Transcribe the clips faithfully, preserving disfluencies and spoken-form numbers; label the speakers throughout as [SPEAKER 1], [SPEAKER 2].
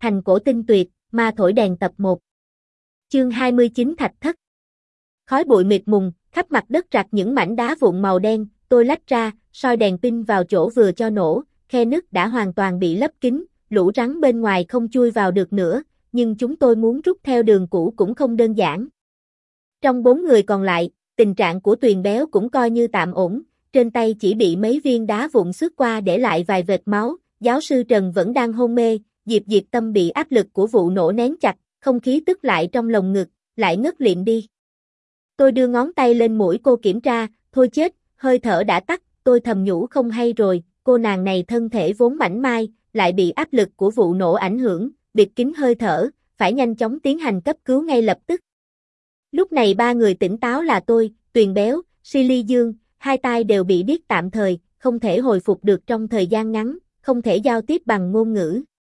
[SPEAKER 1] Thành cổ tinh tuyệt, ma thổi đèn tập một. Chương hai mươi chín Thạch thất. Khói bụi mịt mùng, khắp mặt đất rạc những mảnh đá vụn màu đen, tôi lách ra, soi đèn pin vào chỗ vừa cho nổ, khe nứt đã hoàn toàn bị lấp kín, lũ rắn bên ngoài không chui vào được nữa, nhưng chúng tôi muốn rút theo đường cũ cũng không đơn giản. Trong bốn người còn lại, tình trạng của Tuyền Béo cũng coi như tạm ổn, trên tay chỉ bị mấy viên đá vụn xước qua để lại vài vệt máu, giáo sư Trần vẫn đang hôn mê, Diệp Diệp Tâm bị áp lực của vụ nổ nén chặt, không khí tức lại trong lồng ngực, lại ngất lịm đi. Tôi đưa ngón tay lên mũi cô kiểm tra, thôi chết, hơi thở đã tắt, tôi thầm nhủ không hay rồi, cô nàng này thân thể vốn mảnh mai, lại bị áp lực của vụ nổ ảnh hưởng, bịt kín hơi thở, phải nhanh chóng tiến hành cấp cứu ngay lập tức. Lúc này ba người tỉnh táo là tôi, Tuyền Béo, Silly Dương, hai tai đều bị điếc tạm thời, không thể hồi phục được trong thời gian ngắn, không thể giao tiếp bằng ngôn ngữ.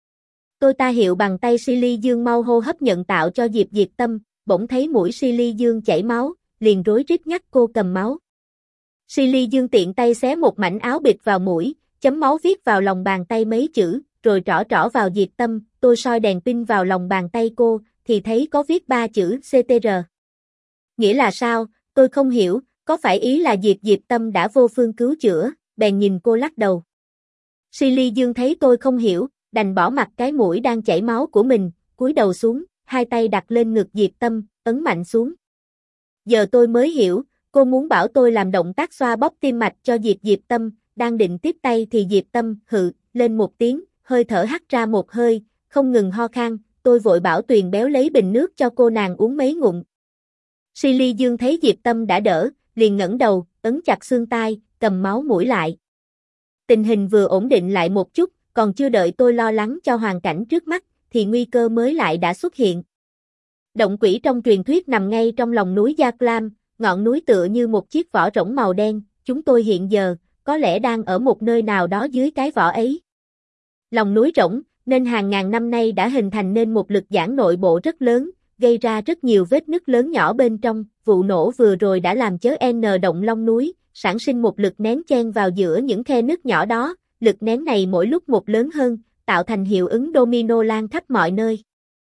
[SPEAKER 1] Tôi ta hiệu bằng tay Silly Dương mau hô hấp nhận tạo cho Diệp Diệp Tâm, bỗng thấy mũi Silly Dương chảy máu, liền rối rít nhắc cô cầm máu. Silly Dương tiện tay xé một mảnh áo bịt vào mũi, chấm máu viết vào lòng bàn tay mấy chữ, rồi trỏ trỏ vào Diệp Tâm, tôi soi đèn pin vào lòng bàn tay cô, thì thấy có viết ba chữ xê tê rờ. Nghĩa là sao, tôi không hiểu, có phải ý là Diệp Diệp Tâm đã vô phương cứu chữa, bèn nhìn cô lắc đầu. Silly Dương thấy tôi không hiểu, đành bỏ mặc cái mũi đang chảy máu của mình, cúi đầu xuống, hai tay đặt lên ngực Diệp Tâm, ấn mạnh xuống. Giờ tôi mới hiểu, cô muốn bảo tôi làm động tác xoa bóp tim mạch cho Diệp Diệp Tâm, đang định tiếp tay thì Diệp Tâm hự lên một tiếng, hơi thở hắt ra một hơi, không ngừng ho khan, tôi vội bảo Tuyền Béo lấy bình nước cho cô nàng uống mấy ngụm. Silly Dương thấy Diệp Tâm đã đỡ, liền ngẩng đầu, ấn chặt xương tai, cầm máu mũi lại. Tình hình vừa ổn định lại một chút, còn chưa đợi tôi lo lắng cho hoàn cảnh trước mắt, thì nguy cơ mới lại đã xuất hiện. Động quỷ trong truyền thuyết nằm ngay trong lòng núi Gia Clam, ngọn núi tựa như một chiếc vỏ rỗng màu đen, chúng tôi hiện giờ, có lẽ đang ở một nơi nào đó dưới cái vỏ ấy. Lòng núi rỗng, nên hàng ngàn năm nay đã hình thành nên một lực giãn nội bộ rất lớn, gây ra rất nhiều vết nứt lớn nhỏ bên trong, vụ nổ vừa rồi đã làm chớ N động long núi, sản sinh một lực nén chen vào giữa những khe nứt nhỏ đó, lực nén này mỗi lúc một lớn hơn, tạo thành hiệu ứng domino lan khắp mọi nơi.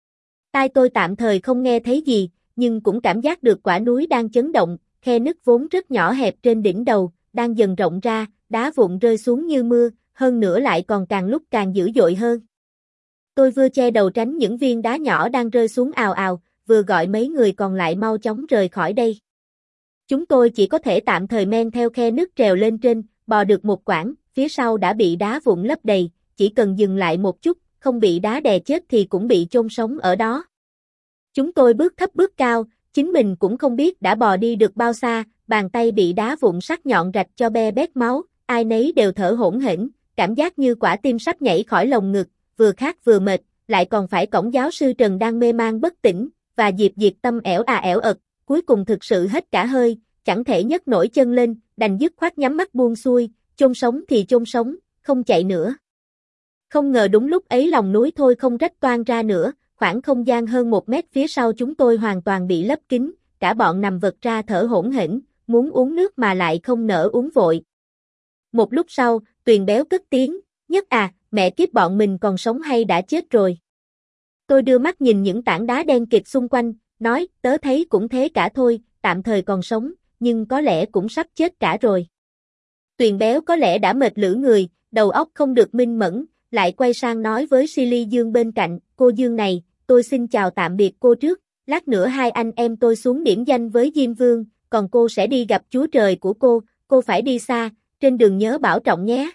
[SPEAKER 1] Tai tôi tạm thời không nghe thấy gì, nhưng cũng cảm giác được quả núi đang chấn động, khe nứt vốn rất nhỏ hẹp trên đỉnh đầu, đang dần rộng ra, đá vụn rơi xuống như mưa, hơn nữa lại còn càng lúc càng dữ dội hơn. Tôi vừa che đầu tránh những viên đá nhỏ đang rơi xuống ào ào, vừa gọi mấy người còn lại mau chóng rời khỏi đây. Chúng tôi chỉ có thể tạm thời men theo khe nứt trèo lên trên, bò được một quãng, phía sau đã bị đá vụn lấp đầy, chỉ cần dừng lại một chút, không bị đá đè chết thì cũng bị chôn sống ở đó. Chúng tôi bước thấp bước cao, chính mình cũng không biết đã bò đi được bao xa, bàn tay bị đá vụn sắc nhọn rạch cho be bét máu, ai nấy đều thở hổn hển, cảm giác như quả tim sắp nhảy khỏi lồng ngực, vừa khát vừa mệt, lại còn phải cõng giáo sư Trần đang mê man bất tỉnh, và Diệp Diệp Tâm ẻo à ẻo ật, cuối cùng thực sự hết cả hơi, chẳng thể nhấc nổi chân lên, đành dứt khoát nhắm mắt buông xuôi, chôn sống thì chôn sống, không chạy nữa. Không ngờ đúng lúc ấy lòng núi thôi không rách toang ra nữa, khoảng không gian hơn một mét phía sau chúng tôi hoàn toàn bị lấp kín, cả bọn nằm vật ra thở hổn hển, muốn uống nước mà lại không nỡ uống vội. Một lúc sau, Tuyền Béo cất tiếng, Nhất à, mẹ kiếp bọn mình còn sống hay đã chết rồi. Tôi đưa mắt nhìn những tảng đá đen kịt xung quanh, nói, tớ thấy cũng thế cả thôi, tạm thời còn sống, nhưng có lẽ cũng sắp chết cả rồi. Tuyền Béo có lẽ đã mệt lử người, đầu óc không được minh mẫn, lại quay sang nói với Silly Dương bên cạnh, cô Dương này, tôi xin chào tạm biệt cô trước, lát nữa hai anh em tôi xuống điểm danh với Diêm Vương, còn cô sẽ đi gặp Chúa Trời của cô, cô phải đi xa, trên đường nhớ bảo trọng nhé.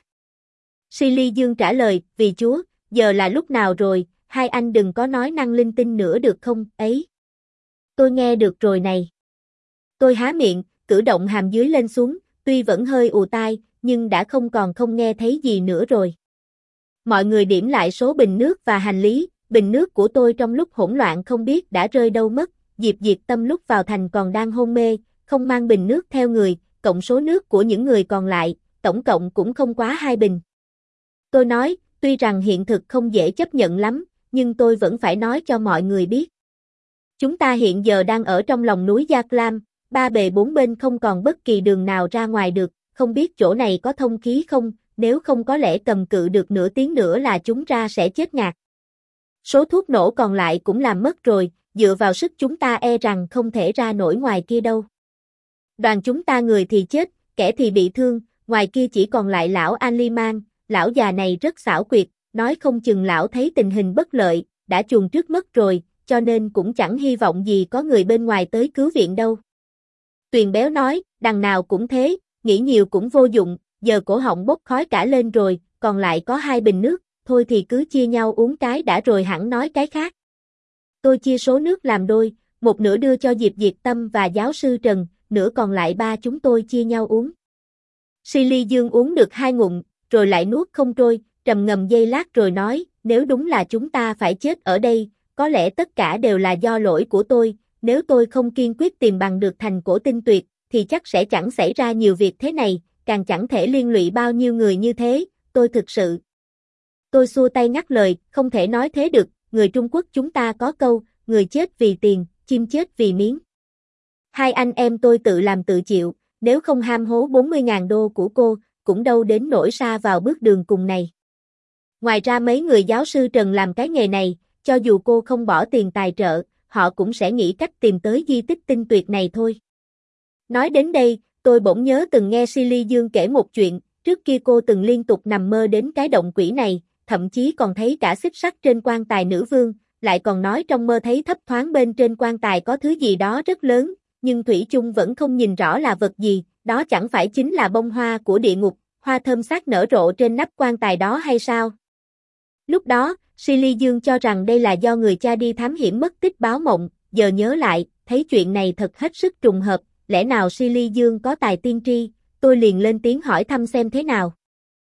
[SPEAKER 1] Silly Dương trả lời, vì Chúa, giờ là lúc nào rồi, hai anh đừng có nói năng linh tinh nữa được không, ấy. Tôi nghe được rồi này. Tôi há miệng, cử động hàm dưới lên xuống, tuy vẫn hơi ù tai, nhưng đã không còn không nghe thấy gì nữa rồi. Mọi người điểm lại số bình nước và hành lý, bình nước của tôi trong lúc hỗn loạn không biết đã rơi đâu mất, Diệp Diệp Tâm lúc vào thành còn đang hôn mê, không mang bình nước theo người, cộng số nước của những người còn lại, tổng cộng cũng không quá hai bình. Tôi nói, tuy rằng hiện thực không dễ chấp nhận lắm, nhưng tôi vẫn phải nói cho mọi người biết. Chúng ta hiện giờ đang ở trong lòng núi Gia Clam, ba bề bốn bên không còn bất kỳ đường nào ra ngoài được, không biết chỗ này có thông khí không, nếu không có lẽ cầm cự được nửa tiếng nữa là chúng ra sẽ chết ngạt. Số thuốc nổ còn lại cũng làm mất rồi, dựa vào sức chúng ta e rằng không thể ra nổi ngoài kia đâu. Đoàn chúng ta người thì chết, kẻ thì bị thương, ngoài kia chỉ còn lại lão Aliman, lão già này rất xảo quyệt, nói không chừng lão thấy tình hình bất lợi, đã chuồn trước mất rồi, cho nên cũng chẳng hy vọng gì có người bên ngoài tới cứu viện đâu. Tuyền béo nói, đằng nào cũng thế, nghĩ nhiều cũng vô dụng, giờ cổ họng bốc khói cả lên rồi, còn lại có hai bình nước, thôi thì cứ chia nhau uống cái đã rồi hẳn nói cái khác. Tôi chia số nước làm đôi, một nửa đưa cho Diệp Diệt Tâm và giáo sư Trần, nửa còn lại ba chúng tôi chia nhau uống. Silly Dương uống được hai ngụm, rồi lại nuốt không trôi, trầm ngâm giây lát rồi nói, nếu đúng là chúng ta phải chết ở đây, có lẽ tất cả đều là do lỗi của tôi, nếu tôi không kiên quyết tìm bằng được thành cổ tinh tuyệt, thì chắc sẽ chẳng xảy ra nhiều việc thế này, càng chẳng thể liên lụy bao nhiêu người như thế, tôi thực sự. Tôi xua tay ngắt lời, không thể nói thế được, người Trung Quốc chúng ta có câu, người chết vì tiền, chim chết vì miếng. Hai anh em tôi tự làm tự chịu, nếu không ham hố bốn mươi ngàn đô của cô, cũng đâu đến nỗi sa vào bước đường cùng này. Ngoài ra mấy người giáo sư Trần làm cái nghề này, cho dù cô không bỏ tiền tài trợ, họ cũng sẽ nghĩ cách tìm tới di tích tinh tuyệt này thôi. Nói đến đây, tôi bỗng nhớ từng nghe Silly Dương kể một chuyện, trước kia cô từng liên tục nằm mơ đến cái động quỷ này, thậm chí còn thấy cả xích sắt trên quan tài nữ vương, lại còn nói trong mơ thấy thấp thoáng bên trên quan tài có thứ gì đó rất lớn, nhưng thủy chung vẫn không nhìn rõ là vật gì, đó chẳng phải chính là bông hoa của địa ngục, hoa thơm sát nở rộ trên nắp quan tài đó hay sao? Lúc đó, Silly Dương cho rằng đây là do người cha đi thám hiểm mất tích báo mộng, giờ nhớ lại, thấy chuyện này thật hết sức trùng hợp, lẽ nào Silly Dương có tài tiên tri, tôi liền lên tiếng hỏi thăm xem thế nào.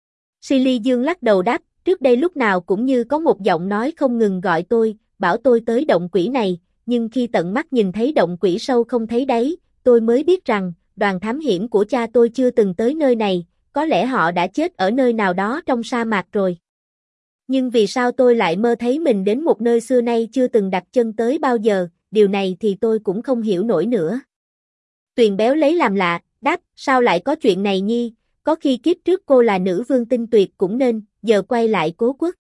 [SPEAKER 1] Silly Dương lắc đầu đáp, trước đây lúc nào cũng như có một giọng nói không ngừng gọi tôi, bảo tôi tới động quỷ này, nhưng khi tận mắt nhìn thấy động quỷ sâu không thấy đáy, tôi mới biết rằng, đoàn thám hiểm của cha tôi chưa từng tới nơi này, có lẽ họ đã chết ở nơi nào đó trong sa mạc rồi. Nhưng vì sao tôi lại mơ thấy mình đến một nơi xưa nay chưa từng đặt chân tới bao giờ, điều này thì tôi cũng không hiểu nổi nữa. Tuyền béo lấy làm lạ, đáp, sao lại có chuyện này nhi, có khi kiếp trước cô là nữ vương tinh tuyệt cũng nên, giờ quay lại Cố Quốc.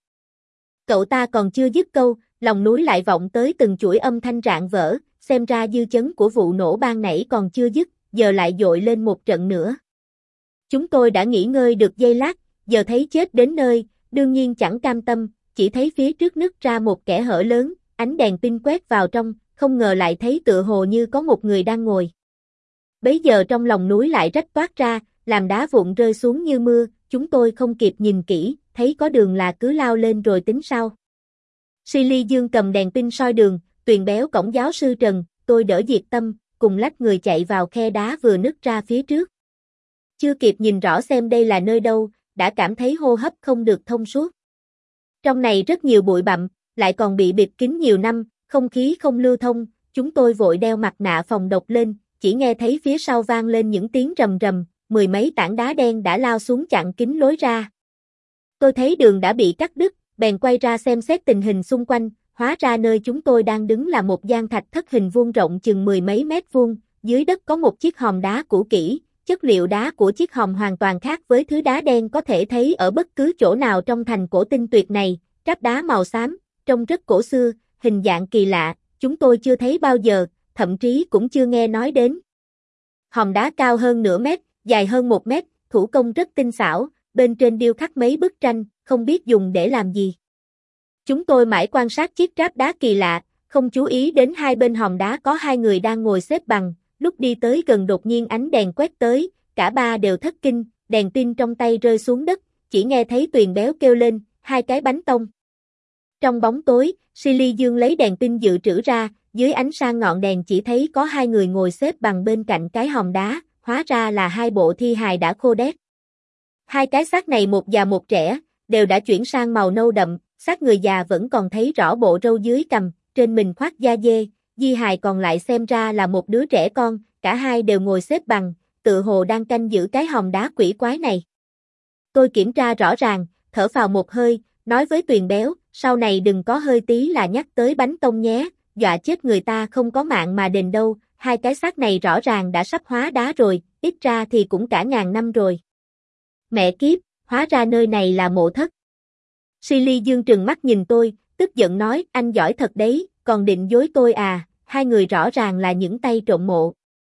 [SPEAKER 1] Cậu ta còn chưa dứt câu, lòng núi lại vọng tới từng chuỗi âm thanh rạn vỡ, xem ra dư chấn của vụ nổ ban nãy còn chưa dứt, giờ lại dội lên một trận nữa. Chúng tôi đã nghỉ ngơi được giây lát, giờ thấy chết đến nơi, đương nhiên chẳng cam tâm, chỉ thấy phía trước nứt ra một kẽ hở lớn, ánh đèn pin quét vào trong, không ngờ lại thấy tựa hồ như có một người đang ngồi. Bấy giờ trong lòng núi lại rách toát ra, làm đá vụn rơi xuống như mưa, chúng tôi không kịp nhìn kỹ, thấy có đường là cứ lao lên rồi tính sau. Silly Dương cầm đèn pin soi đường, Tuyền béo cõng giáo sư Trần, tôi đỡ Diệt Tâm, cùng lách người chạy vào khe đá vừa nứt ra phía trước. Chưa kịp nhìn rõ xem đây là nơi đâu, đã cảm thấy hô hấp không được thông suốt. Trong này rất nhiều bụi bặm, lại còn bị bịt kín nhiều năm, không khí không lưu thông, chúng tôi vội đeo mặt nạ phòng độc lên, chỉ nghe thấy phía sau vang lên những tiếng rầm rầm, mười mấy tảng đá đen đã lao xuống chặn kín lối ra. Tôi thấy đường đã bị cắt đứt, bèn quay ra xem xét tình hình xung quanh, hóa ra nơi chúng tôi đang đứng là một gian thạch thất hình vuông rộng chừng mười mấy mét vuông, dưới đất có một chiếc hòm đá cũ kỹ, chất liệu đá của chiếc hòm hoàn toàn khác với thứ đá đen có thể thấy ở bất cứ chỗ nào trong thành cổ tinh tuyệt này, tráp đá màu xám, trông rất cổ xưa, hình dạng kỳ lạ, chúng tôi chưa thấy bao giờ, thậm chí cũng chưa nghe nói đến. Hòm đá cao hơn nửa mét, dài hơn một mét, thủ công rất tinh xảo, bên trên điêu khắc mấy bức tranh, không biết dùng để làm gì. Chúng tôi mãi quan sát chiếc tráp đá kỳ lạ, không chú ý đến hai bên hòm đá có hai người đang ngồi xếp bằng, lúc đi tới gần đột nhiên ánh đèn quét tới, cả ba đều thất kinh, đèn pin trong tay rơi xuống đất, chỉ nghe thấy Tuyền béo kêu lên, hai cái bánh tông. Trong bóng tối, Silly Dương lấy đèn pin dự trữ ra, dưới ánh sáng ngọn đèn chỉ thấy có hai người ngồi xếp bằng bên cạnh cái hòm đá, hóa ra là hai bộ thi hài đã khô đét. Hai cái xác này một già một trẻ, đều đã chuyển sang màu nâu đậm, xác người già vẫn còn thấy rõ bộ râu dưới cằm, trên mình khoác da dê, di hài còn lại xem ra là một đứa trẻ con, cả hai đều ngồi xếp bằng, tự hồ đang canh giữ cái hòm đá quỷ quái này. Tôi kiểm tra rõ ràng, thở phào một hơi, nói với Tuyền béo, sau này đừng có hơi tí là nhắc tới bánh tông nhé, dọa chết người ta không có mạng mà đền đâu, hai cái xác này rõ ràng đã sắp hóa đá rồi, ít ra thì cũng cả ngàn năm rồi. Mẹ kiếp, hóa ra nơi này là mộ thất. Silly Dương trừng mắt nhìn tôi, tức giận nói, anh giỏi thật đấy, còn định dối tôi à, hai người rõ ràng là những tay trộm mộ.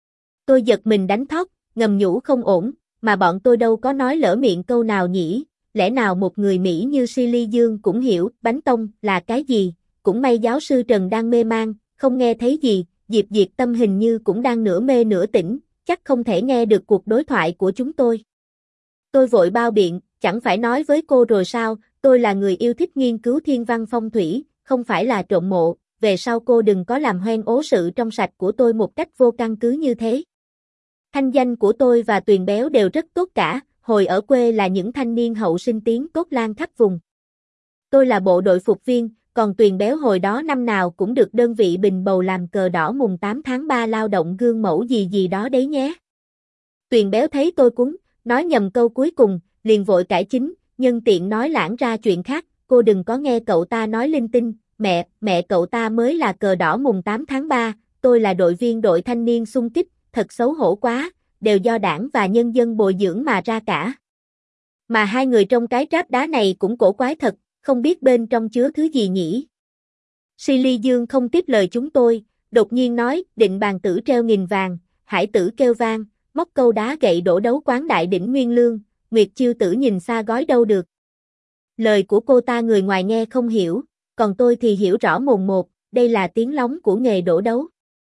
[SPEAKER 1] Tôi giật mình đánh thót, ngầm nhủ không ổn, mà bọn tôi đâu có nói lỡ miệng câu nào nhỉ, lẽ nào một người Mỹ như Silly Dương cũng hiểu bánh tông là cái gì, cũng may giáo sư Trần đang mê man, không nghe thấy gì, Diệp Diệt Tâm hình như cũng đang nửa mê nửa tỉnh, chắc không thể nghe được cuộc đối thoại của chúng tôi. Tôi vội bao biện, chẳng phải nói với cô rồi sao, tôi là người yêu thích nghiên cứu thiên văn phong thủy, không phải là trộm mộ, về sau cô đừng có làm hoen ố sự trong sạch của tôi một cách vô căn cứ như thế. Thanh danh của tôi và Tuyền Béo đều rất tốt cả, hồi ở quê là những thanh niên hậu sinh tiếng tốt lan khắp vùng. Tôi là bộ đội phục viên, còn Tuyền Béo hồi đó năm nào cũng được đơn vị bình bầu làm cờ đỏ mùng tám tháng ba lao động gương mẫu gì gì đó đấy nhé. Tuyền Béo thấy tôi cuống, nói nhầm câu cuối cùng, liền vội cải chính, nhân tiện nói lãng ra chuyện khác, cô đừng có nghe cậu ta nói linh tinh, mẹ, mẹ cậu ta mới là cờ đỏ mùng tám tháng ba, tôi là đội viên đội thanh niên xung kích, thật xấu hổ quá, đều do đảng và nhân dân bồi dưỡng mà ra cả. Mà hai người trong cái tráp đá này cũng cổ quái thật, không biết bên trong chứa thứ gì nhỉ. Silly Dương không tiếp lời chúng tôi, đột nhiên nói, định bàn tử treo nghìn vàng, hải tử kêu vang, móc câu đá gậy đổ đấu quán đại đỉnh Nguyên Lương, Nguyệt Chiêu Tử nhìn xa gói đâu được. Lời của cô ta người ngoài nghe không hiểu, còn tôi thì hiểu rõ mồn một, đây là tiếng lóng của nghề đổ đấu.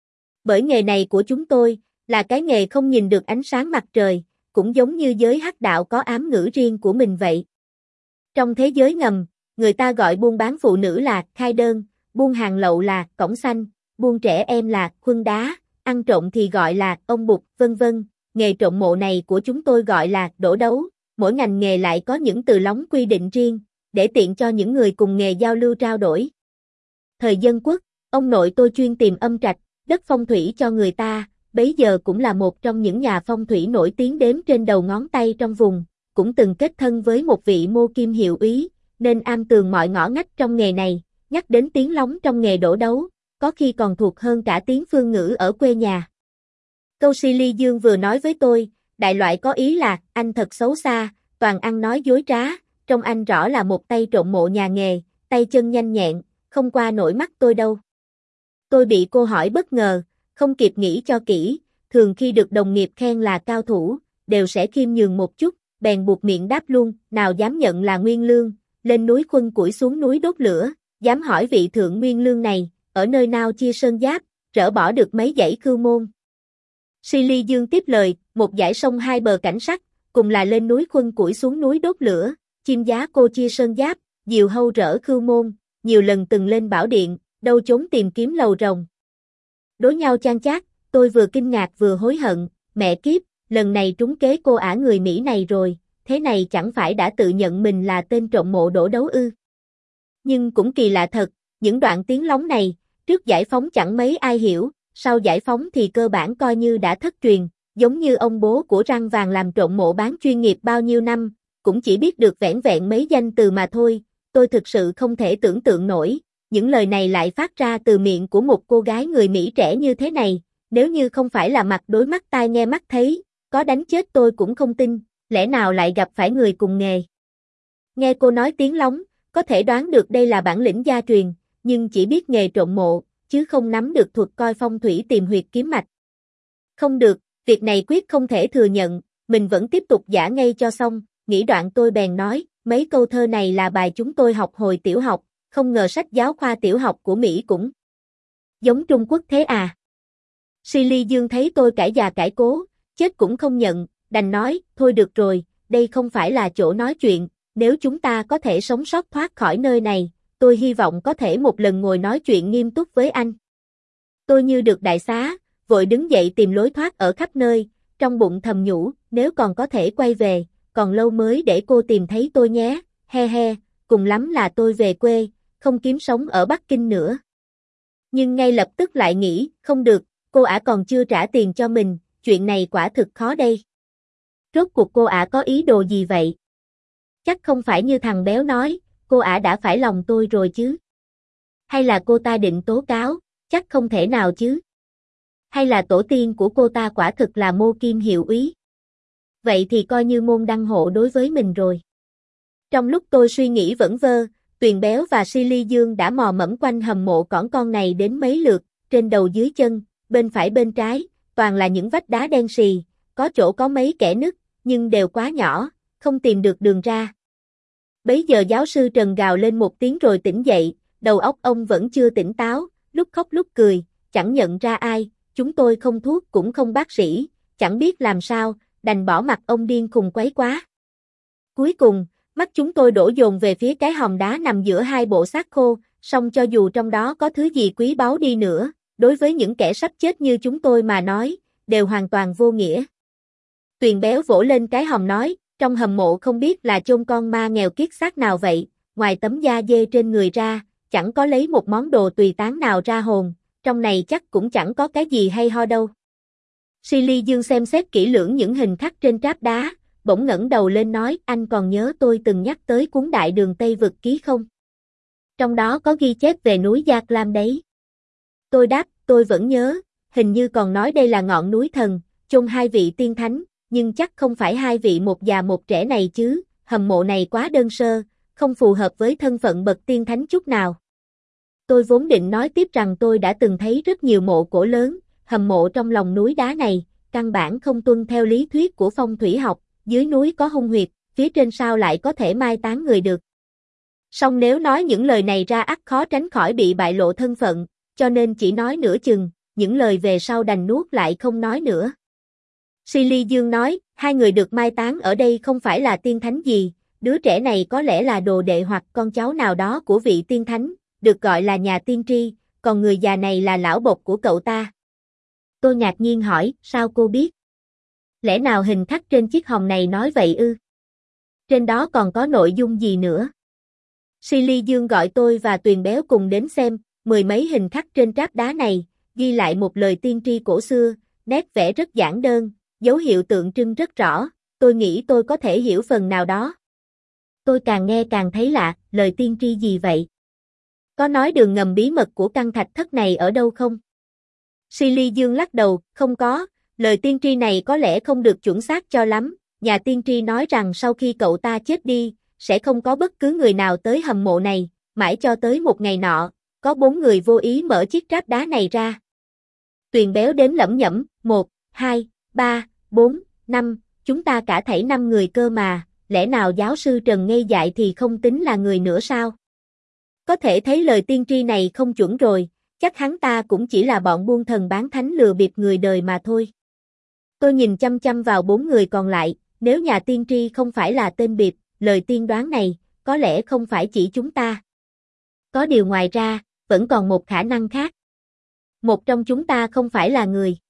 [SPEAKER 1] Bởi nghề này của chúng tôi, là cái nghề không nhìn được ánh sáng mặt trời, cũng giống như giới hắc đạo có ám ngữ riêng của mình vậy. Trong thế giới ngầm, người ta gọi buôn bán phụ nữ là khai đơn, buôn hàng lậu là cổng xanh, buôn trẻ em là khuân đá, ăn trộm thì gọi là ông bụt, vân vân. Nghề trộm mộ này của chúng tôi gọi là đổ đấu, mỗi ngành nghề lại có những từ lóng quy định riêng, để tiện cho những người cùng nghề giao lưu trao đổi. Thời Dân Quốc, ông nội tôi chuyên tìm âm trạch, đất phong thủy cho người ta, bấy giờ cũng là một trong những nhà phong thủy nổi tiếng đếm trên đầu ngón tay trong vùng, cũng từng kết thân với một vị mô kim hiệu úy, nên am tường mọi ngõ ngách trong nghề này, nhắc đến tiếng lóng trong nghề đổ đấu, có khi còn thuộc hơn cả tiếng phương ngữ ở quê nhà. Câu Silly Dương vừa nói với tôi, đại loại có ý là, anh thật xấu xa, toàn ăn nói dối trá, trong anh rõ là một tay trộm mộ nhà nghề, tay chân nhanh nhẹn, không qua nổi mắt tôi đâu. Tôi bị cô hỏi bất ngờ, không kịp nghĩ cho kỹ, thường khi được đồng nghiệp khen là cao thủ, đều sẽ khiêm nhường một chút, bèn buộc miệng đáp luôn, nào dám nhận là Nguyên Lương, lên núi khuân củi xuống núi đốt lửa, dám hỏi vị thượng Nguyên Lương này, ở nơi nào chia sơn giáp, rỡ bỏ được mấy dãy khưu môn. Silly Dương tiếp lời, một dải sông hai bờ cảnh sắc, cùng là lên núi khuân củi xuống núi đốt lửa, chim giá cô chia sơn giáp, diều hâu rỡ khưu môn, nhiều lần từng lên bảo điện, đâu trốn tìm kiếm lầu rồng. Đối nhau chan chát, tôi vừa kinh ngạc vừa hối hận, mẹ kiếp, lần này trúng kế cô ả người Mỹ này rồi, thế này chẳng phải đã tự nhận mình là tên trộm mộ đổ đấu ư. Nhưng cũng kỳ lạ thật, những đoạn tiếng lóng này, trước giải phóng chẳng mấy ai hiểu, sau giải phóng thì cơ bản coi như đã thất truyền, giống như ông bố của Răng Vàng làm trộm mộ bán chuyên nghiệp bao nhiêu năm, cũng chỉ biết được vẻn vẹn mấy danh từ mà thôi, tôi thực sự không thể tưởng tượng nổi, những lời này lại phát ra từ miệng của một cô gái người Mỹ trẻ như thế này, nếu như không phải là mặt đối mắt tai nghe mắt thấy, có đánh chết tôi cũng không tin, lẽ nào lại gặp phải người cùng nghề. Nghe cô nói tiếng lóng, có thể đoán được đây là bản lĩnh gia truyền, nhưng chỉ biết nghề trộm mộ, chứ không nắm được thuật coi phong thủy tìm huyệt kiếm mạch. Không được, việc này quyết không thể thừa nhận, mình vẫn tiếp tục giả ngây cho xong, nghĩ đoạn tôi bèn nói, mấy câu thơ này là bài chúng tôi học hồi tiểu học, không ngờ sách giáo khoa tiểu học của Mỹ cũng giống Trung Quốc thế à. Silly Dương thấy tôi cãi già cãi cố, chết cũng không nhận, đành nói, thôi được rồi, đây không phải là chỗ nói chuyện, nếu chúng ta có thể sống sót thoát khỏi nơi này, tôi hy vọng có thể một lần ngồi nói chuyện nghiêm túc với anh. Tôi như được đại xá, vội đứng dậy tìm lối thoát ở khắp nơi, trong bụng thầm nhủ, nếu còn có thể quay về, còn lâu mới để cô tìm thấy tôi nhé, he he, cùng lắm là tôi về quê, không kiếm sống ở Bắc Kinh nữa. Nhưng ngay lập tức lại nghĩ, không được, cô ả còn chưa trả tiền cho mình, chuyện này quả thực khó đây. Rốt cuộc cô ả có ý đồ gì vậy? Chắc không phải như thằng béo nói, cô ả đã phải lòng tôi rồi chứ. Hay là cô ta định tố cáo, chắc không thể nào chứ. Hay là tổ tiên của cô ta quả thực là Mô Kim hiệu úy. Vậy thì coi như môn đăng hộ đối với mình rồi. Trong lúc tôi suy nghĩ vẩn vơ, Tuyền Béo và Silly Dương đã mò mẫm quanh hầm mộ cỏn con này đến mấy lượt, trên đầu dưới chân, bên phải bên trái, toàn là những vách đá đen sì, có chỗ có mấy kẽ nứt, nhưng đều quá nhỏ, không tìm được đường ra. Bấy giờ giáo sư Trần gào lên một tiếng rồi tỉnh dậy, đầu óc ông vẫn chưa tỉnh táo, lúc khóc lúc cười, chẳng nhận ra ai, chúng tôi không thuốc cũng không bác sĩ, chẳng biết làm sao, đành bỏ mặc ông điên khùng quấy quá. Cuối cùng, mắt chúng tôi đổ dồn về phía cái hòm đá nằm giữa hai bộ xác khô, song cho dù trong đó có thứ gì quý báu đi nữa, đối với những kẻ sắp chết như chúng tôi mà nói, đều hoàn toàn vô nghĩa. Tuyền Béo vỗ lên cái hòm nói, trong hầm mộ không biết là chôn con ma nghèo kiết xác nào vậy, ngoài tấm da dê trên người ra, chẳng có lấy một món đồ tùy tán nào ra hồn, trong này chắc cũng chẳng có cái gì hay ho đâu. Silly Dương xem xét kỹ lưỡng những hình khắc trên tráp đá, bỗng ngẩng đầu lên nói, anh còn nhớ tôi từng nhắc tới cuốn Đại Đường Tây Vực Ký không? Trong đó có ghi chép về núi Gia Lam đấy. Tôi đáp, tôi vẫn nhớ, hình như còn nói đây là ngọn núi thần, chôn hai vị tiên thánh, nhưng chắc không phải hai vị một già một trẻ này chứ, hầm mộ này quá đơn sơ, không phù hợp với thân phận bậc tiên thánh chút nào. Tôi vốn định nói tiếp rằng tôi đã từng thấy rất nhiều mộ cổ lớn, hầm mộ trong lòng núi đá này, căn bản không tuân theo lý thuyết của phong thủy học, dưới núi có hung huyệt, phía trên sao lại có thể mai táng người được. Song nếu nói những lời này ra ắt khó tránh khỏi bị bại lộ thân phận, cho nên chỉ nói nửa chừng, những lời về sau đành nuốt lại không nói nữa. Silly Dương nói, hai người được mai táng ở đây không phải là tiên thánh gì, đứa trẻ này có lẽ là đồ đệ hoặc con cháu nào đó của vị tiên thánh, được gọi là nhà tiên tri, còn người già này là lão bộc của cậu ta. Tôi ngạc nhiên hỏi, sao cô biết? Lẽ nào hình khắc trên chiếc hòm này nói vậy ư? Trên đó còn có nội dung gì nữa? Silly Dương gọi tôi và Tuyền Béo cùng đến xem, mười mấy hình khắc trên tráp đá này, ghi lại một lời tiên tri cổ xưa, nét vẽ rất giản đơn, dấu hiệu tượng trưng rất rõ, tôi nghĩ tôi có thể hiểu phần nào đó. Tôi càng nghe càng thấy lạ, lời tiên tri gì vậy? Có nói đường ngầm bí mật của căn thạch thất này ở đâu không? Silly Dương lắc đầu, không có, lời tiên tri này có lẽ không được chuẩn xác cho lắm, nhà tiên tri nói rằng sau khi cậu ta chết đi, sẽ không có bất cứ người nào tới hầm mộ này, mãi cho tới một ngày nọ, có bốn người vô ý mở chiếc tráp đá này ra. Tuyền Béo đếm lẩm nhẩm, một, hai, ba, bốn, năm, chúng ta cả thảy năm người cơ mà, lẽ nào giáo sư Trần ngây dại thì không tính là người nữa sao? Có thể thấy lời tiên tri này không chuẩn rồi, chắc hắn ta cũng chỉ là bọn buôn thần bán thánh lừa bịp người đời mà thôi. Tôi nhìn chăm chăm vào bốn người còn lại, nếu nhà tiên tri không phải là tên bịp, lời tiên đoán này, có lẽ không phải chỉ chúng ta. Có điều ngoài ra, vẫn còn một khả năng khác. Một trong chúng ta không phải là người.